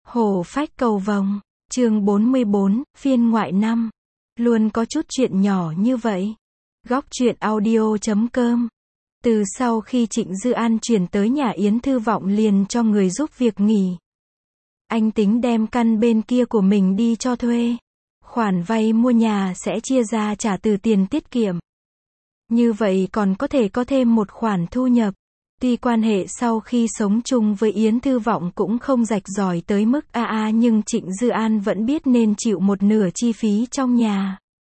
Hổ phách cầu vồng, chương 44, phiên ngoại 5. Luôn có chút chuyện nhỏ như vậy. Góc truyện audio.com. Từ sau khi Trịnh Dư An chuyển tới nhà Yến Thư Vọng liền cho người giúp việc nghỉ. Anh tính đem căn bên kia của mình đi cho thuê. Khoản vay mua nhà sẽ chia ra trả từ tiền tiết kiệm. Như vậy còn có thể có thêm một khoản thu nhập. Tuy quan hệ sau khi sống chung với Yến Thư Vọng cũng không rạch ròi tới mức nhưng Trịnh Dư An vẫn biết nên chịu một nửa chi phí trong nhà.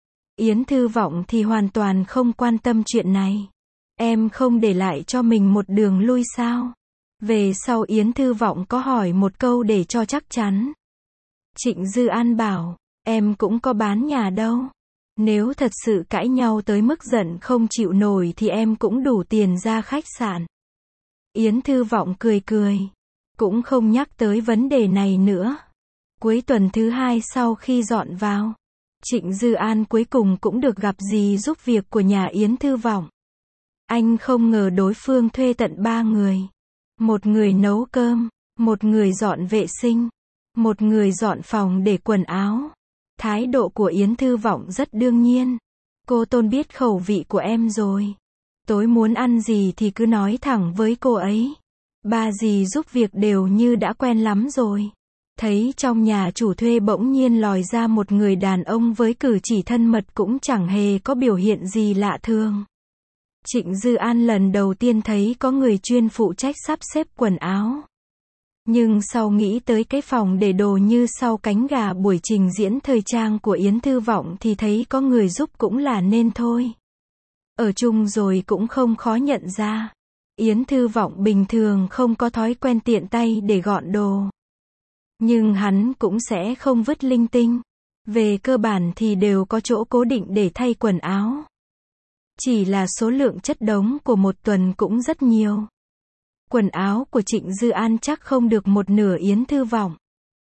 Yến Thư Vọng thì hoàn toàn không quan tâm chuyện này. Em không để lại cho mình một đường lui sao? Về sau Yến Thư Vọng có hỏi một câu để cho chắc chắn. Trịnh Dư An bảo, em cũng có bán nhà đâu. Nếu thật sự cãi nhau tới mức giận không chịu nổi thì em cũng đủ tiền ra khách sạn. Yến Thư Vọng cười cười, cũng không nhắc tới vấn đề này nữa. Cuối tuần thứ 2 sau khi dọn vào, Trịnh Dư An cuối cùng cũng được gặp dì giúp việc của nhà Yến Thư Vọng. Anh không ngờ đối phương thuê tận 3 người. Một người nấu cơm, một người dọn vệ sinh, một người dọn phòng để quần áo. Thái độ của Yến Thư Vọng rất đương nhiên. Cô Tôn biết khẩu vị của em rồi. Tối muốn ăn gì thì cứ nói thẳng với cô ấy. Ba dì giúp việc đều như đã quen lắm rồi. Thấy trong nhà chủ thuê bỗng nhiên lòi ra một người đàn ông với cử chỉ thân mật cũng chẳng hề có biểu hiện gì lạ thường. Trịnh Dư An lần đầu tiên thấy có người chuyên phụ trách sắp xếp quần áo. Nhưng sau nghĩ tới cái phòng để đồ như sau cánh gà buổi trình diễn thời trang của Yến Thư Vọng thì thấy có người giúp cũng là nên thôi. Ở chung rồi cũng không khó nhận ra. Yến Thư Vọng bình thường không có thói quen tiện tay để gọn đồ. Nhưng hắn cũng sẽ không vứt linh tinh. Về cơ bản thì đều có chỗ cố định để thay quần áo. Chỉ là số lượng chất đống của một tuần cũng rất nhiều. Quần áo của Trịnh Dư An chắc không được một nửa Yến Thư Vọng.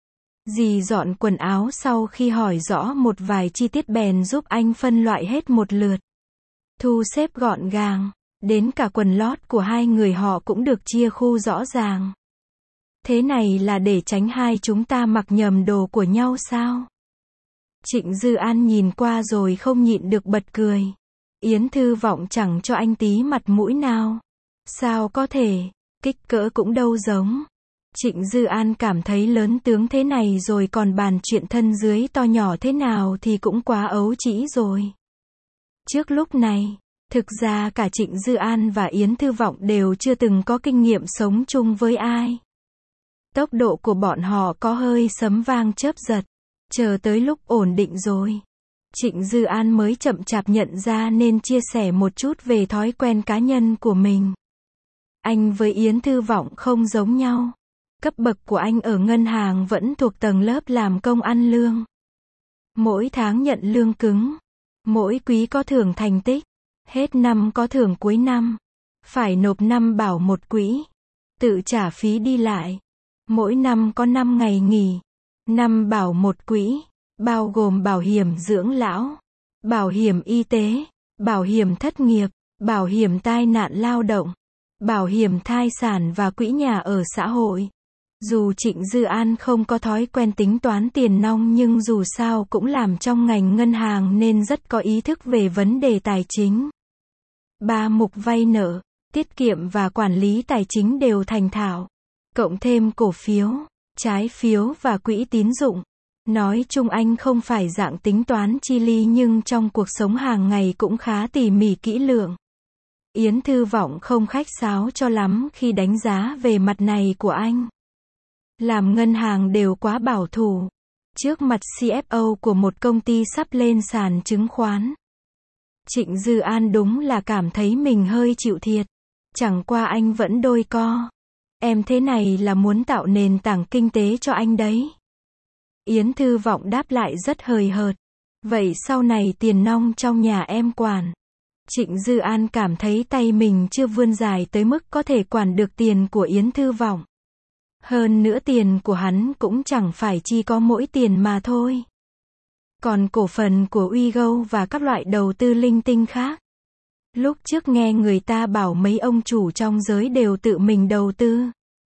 Dì dọn quần áo sau khi hỏi rõ một vài chi tiết bèn giúp anh phân loại hết một lượt. Thu xếp gọn gàng, đến cả quần lót của hai người họ cũng được chia khu rõ ràng. Thế này là để tránh hai chúng ta mặc nhầm đồ của nhau sao? Trịnh Dư An nhìn qua rồi không nhịn được bật cười. Yến Thư Vọng chẳng cho anh tí mặt mũi nào. Sao có thể, kích cỡ cũng đâu giống. Trịnh Dư An cảm thấy lớn tướng thế này rồi còn bàn chuyện thân dưới to nhỏ thế nào thì cũng quá ấu trĩ rồi. Trước lúc này, thực ra cả Trịnh Dư An và Yến Thư Vọng đều chưa từng có kinh nghiệm sống chung với ai. Tốc độ của bọn họ có hơi sấm vang chớp giật. Chờ tới lúc ổn định rồi, Trịnh Dư An mới chậm chạp nhận ra nên chia sẻ một chút về thói quen cá nhân của mình. Anh với Yến Thư Vọng không giống nhau. Cấp bậc của anh ở ngân hàng vẫn thuộc tầng lớp làm công ăn lương. Mỗi tháng nhận lương cứng. Mỗi quý có thưởng thành tích. Hết năm có thưởng cuối năm. Phải nộp năm bảo một quỹ. Tự trả phí đi lại. Mỗi năm có 5 ngày nghỉ. Năm bảo một quỹ. Bao gồm bảo hiểm dưỡng lão, bảo hiểm y tế, bảo hiểm thất nghiệp, bảo hiểm tai nạn lao động, bảo hiểm thai sản và quỹ nhà ở xã hội. Dù Trịnh Dư An không có thói quen tính toán tiền nong nhưng dù sao cũng làm trong ngành ngân hàng nên rất có ý thức về vấn đề tài chính. 3 mục vay nợ, tiết kiệm và quản lý tài chính đều thành thạo. Cộng thêm cổ phiếu, trái phiếu và quỹ tín dụng. Nói chung anh không phải dạng tính toán chi ly nhưng trong cuộc sống hàng ngày cũng khá tỉ mỉ kỹ lưỡng. Yến Thư Vọng không khách sáo cho lắm khi đánh giá về mặt này của anh. Làm ngân hàng đều quá bảo thủ. Trước mặt CFO của một công ty sắp lên sàn chứng khoán. Trịnh Dư An đúng là cảm thấy mình hơi chịu thiệt. Chẳng qua anh vẫn đôi co. Em thế này là muốn tạo nền tảng kinh tế cho anh đấy. Yến Thư Vọng đáp lại rất hời hợt. Vậy sau này tiền nong trong nhà em quản. Trịnh Dư An cảm thấy tay mình chưa vươn dài tới mức có thể quản được tiền của Yến Thư Vọng. Hơn nữa tiền của hắn cũng chẳng phải chỉ có mỗi tiền mà thôi. Còn cổ phần của Uigo và các loại đầu tư linh tinh khác. Lúc trước nghe người ta bảo mấy ông chủ trong giới đều tự mình đầu tư.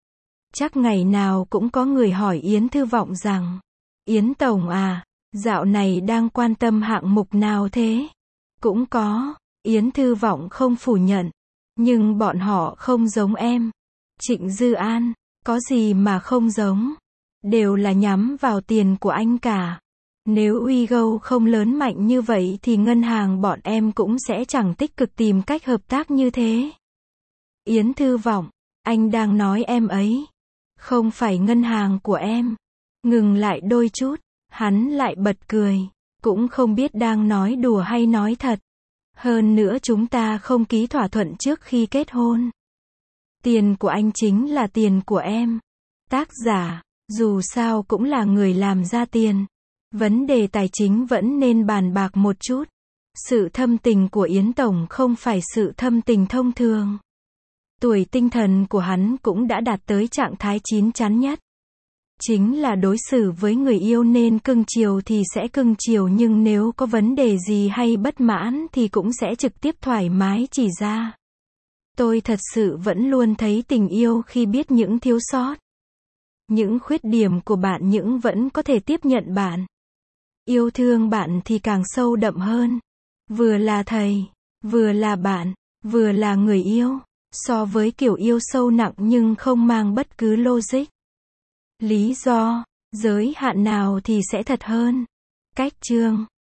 Chắc ngày nào cũng có người hỏi Yến Thư Vọng rằng, Yến Tổng à, dạo này đang quan tâm hạng mục nào thế? Cũng có, Yến Thư Vọng không phủ nhận, nhưng bọn họ không giống em. Trịnh Dư An, có gì mà không giống? Đều là nhắm vào tiền của anh cả. Nếu Uigo không lớn mạnh như vậy thì ngân hàng bọn em cũng sẽ chẳng tích cực tìm cách hợp tác như thế. Yến Thư Vọng, anh đang nói em ấy. Không phải ngân hàng của em. Ngừng lại đôi chút, hắn lại bật cười. Cũng không biết đang nói đùa hay nói thật. Hơn nữa chúng ta không ký thỏa thuận trước khi kết hôn. Tiền của anh chính là tiền của em. Tác giả, dù sao cũng là người làm ra tiền. Vấn đề tài chính vẫn nên bàn bạc một chút. Sự thâm tình của Yến Tổng không phải sự thâm tình thông thường. Tuổi tinh thần của hắn cũng đã đạt tới trạng thái chín chắn nhất. Chính là đối xử với người yêu nên cưng chiều thì sẽ cưng chiều, nhưng nếu có vấn đề gì hay bất mãn thì cũng sẽ trực tiếp thoải mái chỉ ra. Tôi thật sự vẫn luôn thấy tình yêu khi biết những thiếu sót, những khuyết điểm của bạn nhưng vẫn có thể tiếp nhận bạn. Yêu thương bạn thì càng sâu đậm hơn. Vừa là thầy, vừa là bạn, vừa là người yêu. So với kiểu yêu sâu nặng nhưng không mang bất cứ logic, lý do, giới hạn nào thì sẽ thật hơn. Cách chương